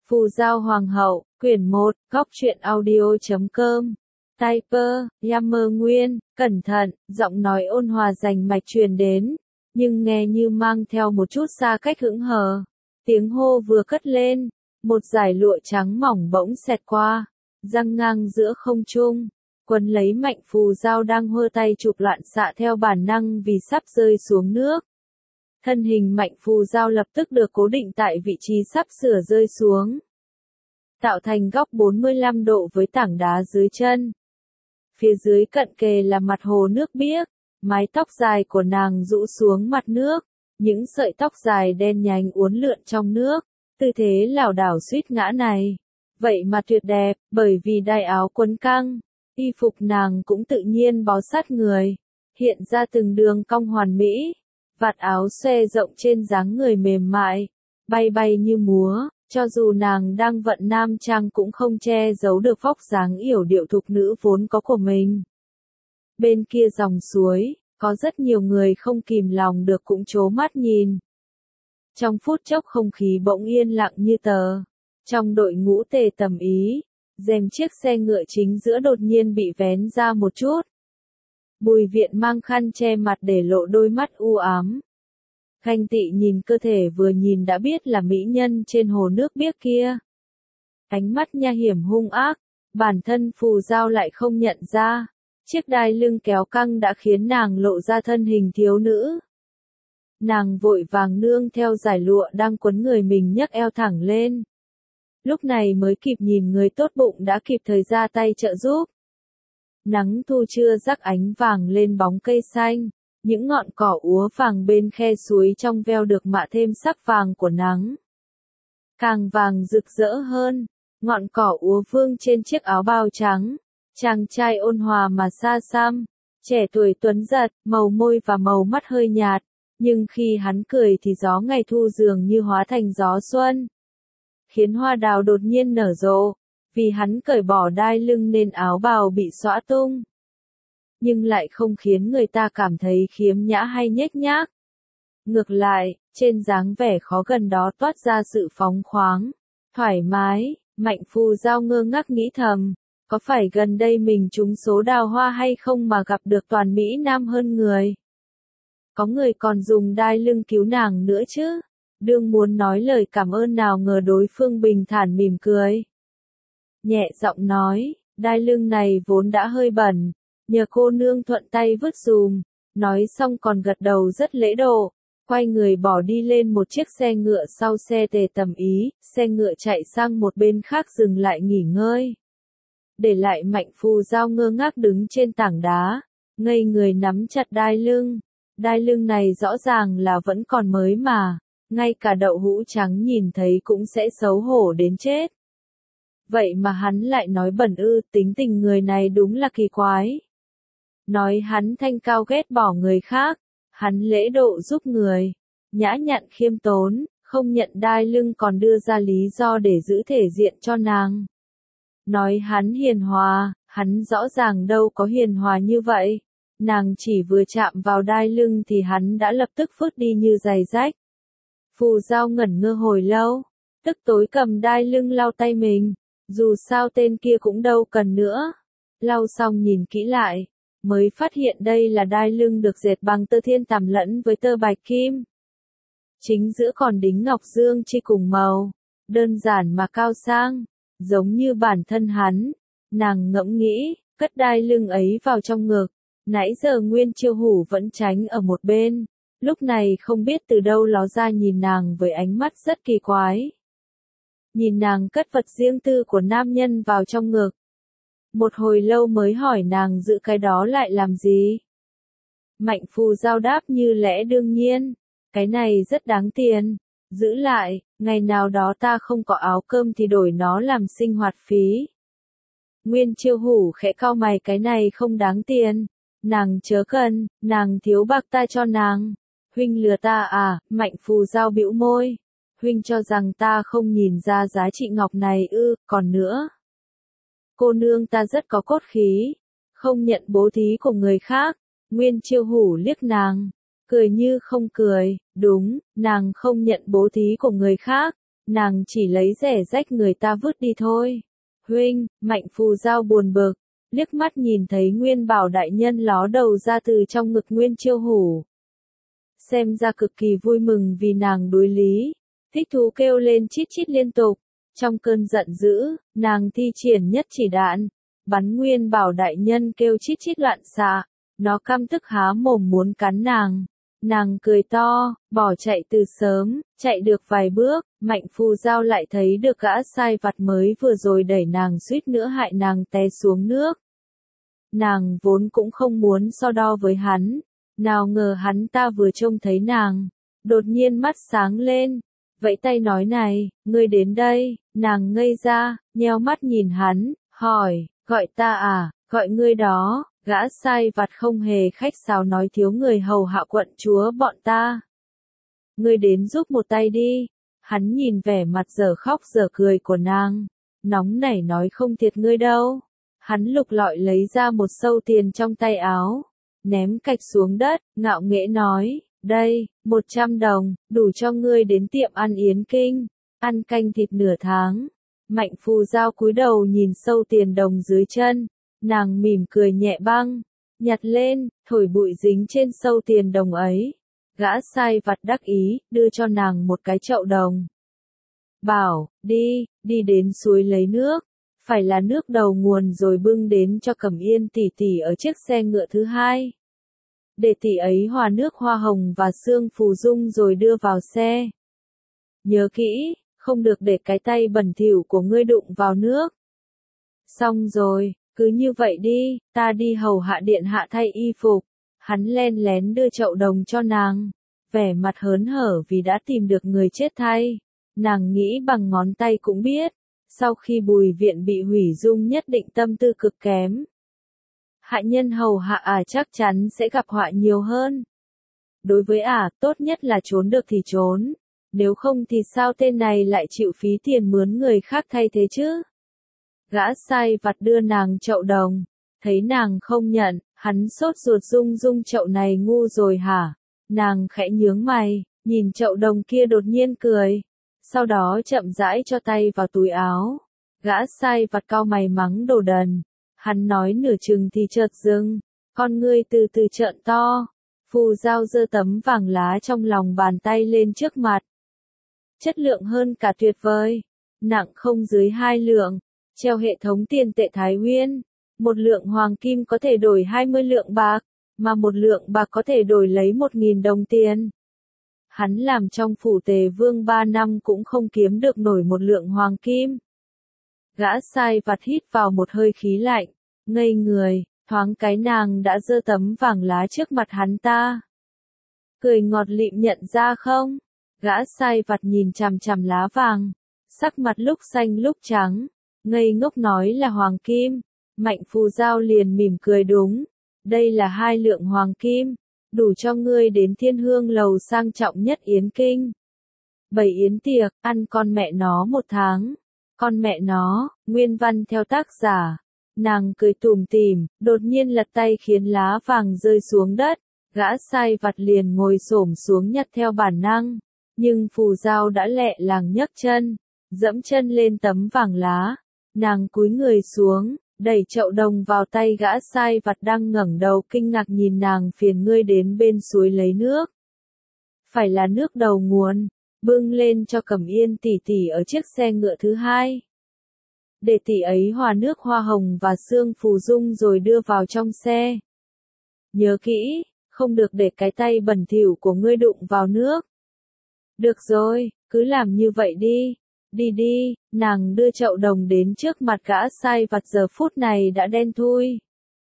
Phù Giao Hoàng hậu, quyển 1, góc truyện audio.com. Typer, Yammer Nguyên, cẩn thận, giọng nói ôn hòa rành mạch truyền đến, nhưng nghe như mang theo một chút xa cách hững hờ. Tiếng hô vừa cất lên, một dải lụa trắng mỏng bỗng xẹt qua, giăng ngang giữa không trung, quấn lấy Mạnh Phù Giao đang hơ tay chụp loạn xạ theo bản năng vì sắp rơi xuống nước. Thân hình Mạnh Phù Giao lập tức được cố định tại vị trí sắp sửa rơi xuống, tạo thành góc 45 độ với tảng đá dưới chân. Phía dưới cận kề là mặt hồ nước biếc, mái tóc dài của nàng rũ xuống mặt nước, những sợi tóc dài đen nhánh uốn lượn trong nước, tư thế lảo đảo suýt ngã này. Vậy mà tuyệt đẹp, bởi vì đai áo quấn căng, y phục nàng cũng tự nhiên bó sát người, hiện ra từng đường cong hoàn mỹ, vạt áo xòe rộng trên dáng người mềm mại, bay bay như múa. Cho dù nàng đang vận nam trang cũng không che giấu được vóc dáng yểu điệu thục nữ vốn có của mình. Bên kia dòng suối, có rất nhiều người không kìm lòng được cũng trố mắt nhìn. Trong phút chốc không khí bỗng yên lặng như tờ. Trong đội ngũ Tề Tầm Ý, rèm chiếc xe ngựa chính giữa đột nhiên bị vén ra một chút. Bùi Viện mang khăn che mặt để lộ đôi mắt u ám. Khanh Tị nhìn cơ thể vừa nhìn đã biết là mỹ nhân trên hồ nước biếc kia. Ánh mắt nha hiểm hung ác, bản thân Phù Giao lại không nhận ra. Chiếc đai lưng kéo căng đã khiến nàng lộ ra thân hình thiếu nữ. Nàng vội vàng nương theo dải lụa đang quấn người mình nhấc eo thẳng lên. Lúc này mới kịp nhìn người tốt bụng đã kịp thời ra tay trợ giúp. Nắng thu trưa rắc ánh vàng lên bóng cây xanh. Những ngọn cỏ úa vàng bên khe suối trong veo được mạ thêm sắc vàng của nắng. Càng vàng rực rỡ hơn, ngọn cỏ úa vương trên chiếc áo bào trắng. Chàng trai ôn hòa mà xa xăm, trẻ tuổi tuấn giật, màu môi và màu mắt hơi nhạt, nhưng khi hắn cười thì gió ngày thu dường như hóa thành gió xuân. Khiến hoa đào đột nhiên nở rộ, vì hắn cởi bỏ đai lưng nên áo bào bị xõa tung. Nhưng lại không khiến người ta cảm thấy khiếm nhã hay nhếch nhác. Ngược lại, trên dáng vẻ khó gần đó toát ra sự phóng khoáng, thoải mái. Mạnh Phù Giao ngơ ngác nghĩ thầm, có phải gần đây mình trúng số đào hoa hay không mà gặp được toàn mỹ nam hơn người. Có người còn dùng đai lưng cứu nàng nữa chứ. Đương muốn nói lời cảm ơn nào ngờ đối phương bình thản mỉm cười. Nhẹ giọng nói, đai lưng này vốn đã hơi bẩn. Nhờ cô nương thuận tay vứt dùm, nói xong còn gật đầu rất lễ độ, quay người bỏ đi lên một chiếc xe ngựa sau xe Tề Tầm Ý, xe ngựa chạy sang một bên khác dừng lại nghỉ ngơi. Để lại Mạnh Phù Giao ngơ ngác đứng trên tảng đá, ngây người nắm chặt đai lưng này rõ ràng là vẫn còn mới mà, ngay cả đậu hũ trắng nhìn thấy cũng sẽ xấu hổ đến chết. Vậy mà hắn lại nói bẩn ư, tính tình người này đúng là kỳ quái. Nói hắn thanh cao ghét bỏ người khác, hắn lễ độ giúp người, nhã nhặn khiêm tốn, không nhận đai lưng còn đưa ra lý do để giữ thể diện cho nàng. Nói hắn hiền hòa, hắn rõ ràng đâu có hiền hòa như vậy, nàng chỉ vừa chạm vào đai lưng thì hắn đã lập tức phớt đi như giày rách. Phù Giao ngẩn ngơ hồi lâu, tức tối cầm đai lưng lau tay mình, dù sao tên kia cũng đâu cần nữa. Lau xong nhìn kỹ lại, mới phát hiện đây là đai lưng được dệt bằng tơ thiên tằm lẫn với tơ bạch kim. Chính giữa còn đính ngọc dương chi cùng màu, đơn giản mà cao sang, giống như bản thân hắn. Nàng ngẫm nghĩ, cất đai lưng ấy vào trong ngực, nãy giờ Nguyên Chiêu Hủ vẫn tránh ở một bên, lúc này không biết từ đâu ló ra nhìn nàng với ánh mắt rất kỳ quái. Nhìn nàng cất vật riêng tư của nam nhân vào trong ngực. Một hồi lâu mới hỏi nàng giữ cái đó lại làm gì. Mạnh Phù Giao đáp như lẽ đương nhiên, cái này rất đáng tiền, giữ lại, ngày nào đó ta không có áo cơm thì đổi nó làm sinh hoạt phí. Nguyên Chiêu Hủ khẽ cau mày, cái này không đáng tiền, nàng chớ cần, nàng thiếu bạc ta cho nàng. Huynh lừa ta à? Mạnh Phù Giao bĩu môi, huynh cho rằng ta không nhìn ra giá trị ngọc này ư? Còn nữa, cô nương ta rất có cốt khí, không nhận bố thí của người khác. Nguyên Chiêu Hủ liếc nàng, cười như không cười, đúng, nàng không nhận bố thí của người khác, nàng chỉ lấy rẻ rách người ta vứt đi thôi. Huynh, Mạnh Phù Giao buồn bực, liếc mắt nhìn thấy Nguyên Bảo đại nhân ló đầu ra từ trong ngực Nguyên Chiêu Hủ. Xem ra cực kỳ vui mừng vì nàng đối lý, thích thú kêu lên chít chít liên tục. Trong cơn giận dữ, nàng thi triển nhất chỉ đạn, bắn Nguyên Bảo đại nhân kêu chít chít loạn xạ, nó căm tức há mồm muốn cắn nàng. Nàng cười to, bỏ chạy từ sớm, chạy được vài bước, Mạnh Phù Giao lại thấy được gã sai vặt mới vừa rồi đẩy nàng suýt nữa hại nàng té xuống nước. Nàng vốn cũng không muốn so đo với hắn, nào ngờ hắn ta vừa trông thấy nàng, đột nhiên mắt sáng lên, vẫy tay nói này, ngươi đến đây, nàng ngây ra, nheo mắt nhìn hắn, hỏi, gọi ta à, gọi ngươi đó. Gã sai vặt không hề khách sáo nói thiếu người hầu hạ quận chúa bọn ta. Ngươi đến giúp một tay đi. Hắn nhìn vẻ mặt dở khóc dở cười của nàng. Nóng nảy nói không thiệt ngươi đâu. Hắn lục lọi lấy ra một sâu tiền trong tay áo. Ném cạch xuống đất, ngạo nghễ nói, đây, 100 đồng, đủ cho ngươi đến tiệm ăn Yến Kinh. Ăn canh thịt nửa tháng. Mạnh Phù Giao cúi đầu nhìn sâu tiền đồng dưới chân. Nàng mỉm cười nhẹ băng, nhặt lên, thổi bụi dính trên sâu tiền đồng ấy. Gã sai vặt đắc ý, đưa cho nàng một cái chậu đồng. Bảo, đi đến suối lấy nước, phải là nước đầu nguồn rồi bưng đến cho Cẩm Yên tỷ tỷ ở chiếc xe ngựa thứ hai. Để tỷ ấy hòa nước hoa hồng và xương phù dung rồi đưa vào xe. Nhớ kỹ, không được để cái tay bẩn thỉu của ngươi đụng vào nước. Xong rồi. Cứ như vậy đi, ta đi hầu hạ điện hạ thay y phục. Hắn len lén đưa chậu đồng cho nàng, vẻ mặt hớn hở vì đã tìm được người chết thay. Nàng nghĩ bằng ngón tay cũng biết, sau khi Bùi Viện bị hủy dung nhất định tâm tư cực kém. Hạ nhân hầu hạ chắc chắn sẽ gặp họa nhiều hơn. Đối với tốt nhất là trốn được thì trốn, nếu không thì sao tên này lại chịu phí tiền mướn người khác thay thế chứ? Gã sai vặt đưa nàng chậu đồng, thấy nàng không nhận, hắn sốt ruột dung chậu này ngu rồi hả? Nàng khẽ nhướng mày, nhìn chậu đồng kia đột nhiên cười, sau đó chậm rãi cho tay vào túi áo. Gã sai vặt cau mày mắng đồ đần, hắn nói nửa chừng thì chợt dừng, con ngươi từ từ trợn to. Phù Giao giơ tấm vàng lá trong lòng bàn tay lên trước mặt. Chất lượng hơn cả tuyệt vời, nặng không dưới 2 lượng. Treo hệ thống tiền tệ Thái Nguyên, 1 lượng hoàng kim có thể đổi 20 lượng bạc, mà 1 lượng bạc có thể đổi lấy 1.000 đồng tiền. Hắn làm trong phủ Tề Vương 3 năm cũng không kiếm được nổi 1 lượng hoàng kim. Gã sai vặt hít vào một hơi khí lạnh, ngây người, thoáng cái nàng đã giơ tấm vàng lá trước mặt hắn ta. Cười ngọt lịm nhận ra không? Gã sai vặt nhìn chằm chằm lá vàng, sắc mặt lúc xanh lúc trắng. Ngây ngốc nói là hoàng kim, Mạnh Phù Giao liền mỉm cười đúng, đây là 2 lượng hoàng kim, đủ cho ngươi đến Thiên Hương lầu sang trọng nhất Yến Kinh. Bày yến tiệc, ăn con mẹ nó 1 tháng, con mẹ nó, nguyên văn theo tác giả, nàng cười tủm tỉm, đột nhiên lật tay khiến lá vàng rơi xuống đất, gã sai vặt liền ngồi xổm xuống nhặt theo bản năng, nhưng Phù Giao đã lẹ làng nhấc chân, dẫm chân lên tấm vàng lá. Nàng cúi người xuống, đẩy chậu đồng vào tay gã sai vặt đang ngẩng đầu kinh ngạc nhìn nàng, phiền ngươi đến bên suối lấy nước. Phải là nước đầu nguồn, bưng lên cho Cẩm Yên tỷ tỷ ở chiếc xe ngựa thứ hai. Để tỷ ấy hòa nước hoa hồng và xương phù dung rồi đưa vào trong xe. Nhớ kỹ, không được để cái tay bẩn thỉu của ngươi đụng vào nước. Được rồi, cứ làm như vậy đi. Đi, nàng đưa chậu đồng đến trước mặt gã sai vặt giờ phút này đã đen thui.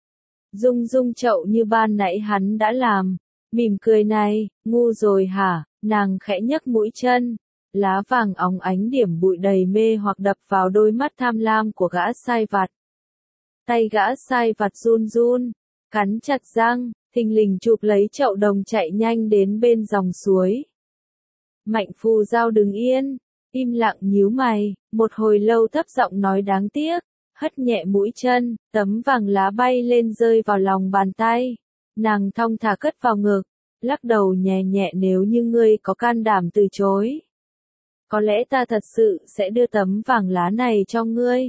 Dung chậu như ban nãy hắn đã làm, mỉm cười này, ngu rồi hả, nàng khẽ nhấc mũi chân, lá vàng óng ánh điểm bụi đầy mê hoặc đập vào đôi mắt tham lam của gã sai vặt. Tay gã sai vặt run, cắn chặt răng, thình lình chụp lấy chậu đồng chạy nhanh đến bên dòng suối. Mạnh Phù Giao đứng yên. Im lặng nhíu mày, một hồi lâu thấp giọng nói đáng tiếc, hất nhẹ mũi chân, tấm vàng lá bay lên rơi vào lòng bàn tay. Nàng thong thả cất vào ngực, lắc đầu nhẹ nhẹ nếu như ngươi có can đảm từ chối. có lẽ ta thật sự sẽ đưa tấm vàng lá này cho ngươi.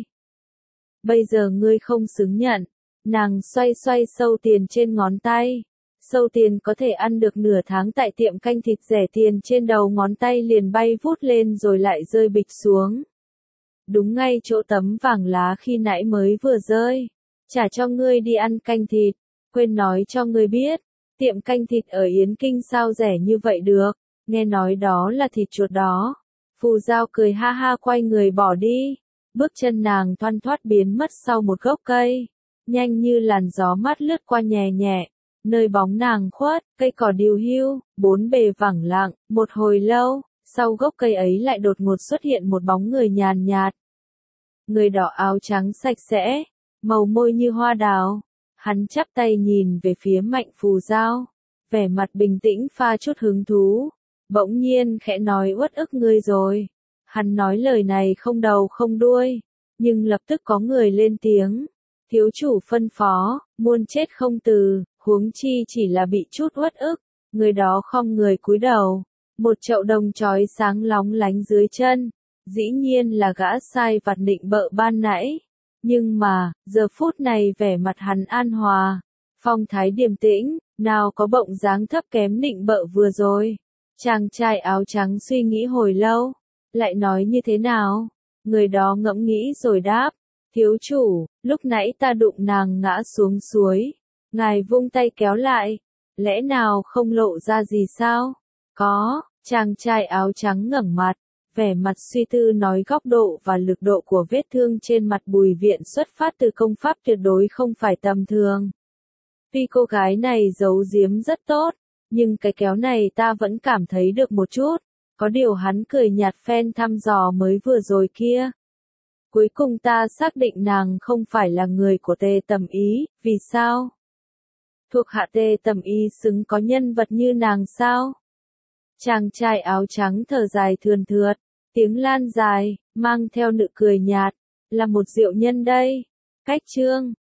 Bây giờ ngươi không xứng nhận. Nàng xoay xoay sâu tiền trên ngón tay. Sâu tiền có thể ăn được nửa tháng tại tiệm canh thịt rẻ tiền trên đầu ngón tay liền bay vút lên rồi lại rơi bịch xuống. Đúng ngay chỗ tấm vàng lá khi nãy mới vừa rơi. Trả cho ngươi đi ăn canh thịt. Quên nói cho ngươi biết, tiệm canh thịt ở Yến Kinh sao rẻ như vậy được, nghe nói đó là thịt chuột đó. Phù Giao cười ha ha quay người bỏ đi. Bước chân nàng thoăn thoắt biến mất sau một gốc cây. Nhanh như làn gió mát lướt qua nhẹ nhẹ. Nơi bóng nàng khuất, cây cỏ điều hưu, bốn bề vắng lặng, một hồi lâu, sau gốc cây ấy lại đột ngột xuất hiện một bóng người nhàn nhạt. Người đỏ áo trắng sạch sẽ, màu môi như hoa đào. Hắn chắp tay nhìn về phía Mạnh Phù Giao, vẻ mặt bình tĩnh pha chút hứng thú. Bỗng nhiên khẽ nói uất ức ngươi rồi. Hắn nói lời này không đầu không đuôi, nhưng lập tức có người lên tiếng. Thiếu chủ phân phó, muôn chết không từ, huống chi chỉ là bị chút uất ức. Người đó khom người cúi đầu, một chậu đồng chói sáng lóng lánh dưới chân. Dĩ nhiên là gã sai vặt định bợ ban nãy. Nhưng mà, giờ phút này vẻ mặt hắn an hòa, phong thái điềm tĩnh, nào có bộng dáng thấp kém định bợ vừa rồi. Chàng trai áo trắng suy nghĩ hồi lâu, lại nói như thế nào? Người đó ngẫm nghĩ rồi đáp, thiếu chủ, lúc nãy ta đụng nàng ngã xuống suối. Ngài vung tay kéo lại, lẽ nào không lộ ra gì sao? Có, chàng trai áo trắng ngẩng mặt, vẻ mặt suy tư nói góc độ và lực độ của vết thương trên mặt Bùi Viện xuất phát từ công pháp tuyệt đối không phải tầm thường. Tuy cô gái này giấu giếm rất tốt, nhưng cái kéo này ta vẫn cảm thấy được một chút. Có điều hắn cười nhạt phen thăm dò mới vừa rồi kia. Cuối cùng ta xác định nàng không phải là người của Tề Tầm Ý, vì sao? Thuộc hạ Tề Tầm Ý xứng có nhân vật như nàng sao? Chàng trai áo trắng thở dài thườn thượt, tiếng lan dài, mang theo nụ cười nhạt, là một diệu nhân đây. Cách chương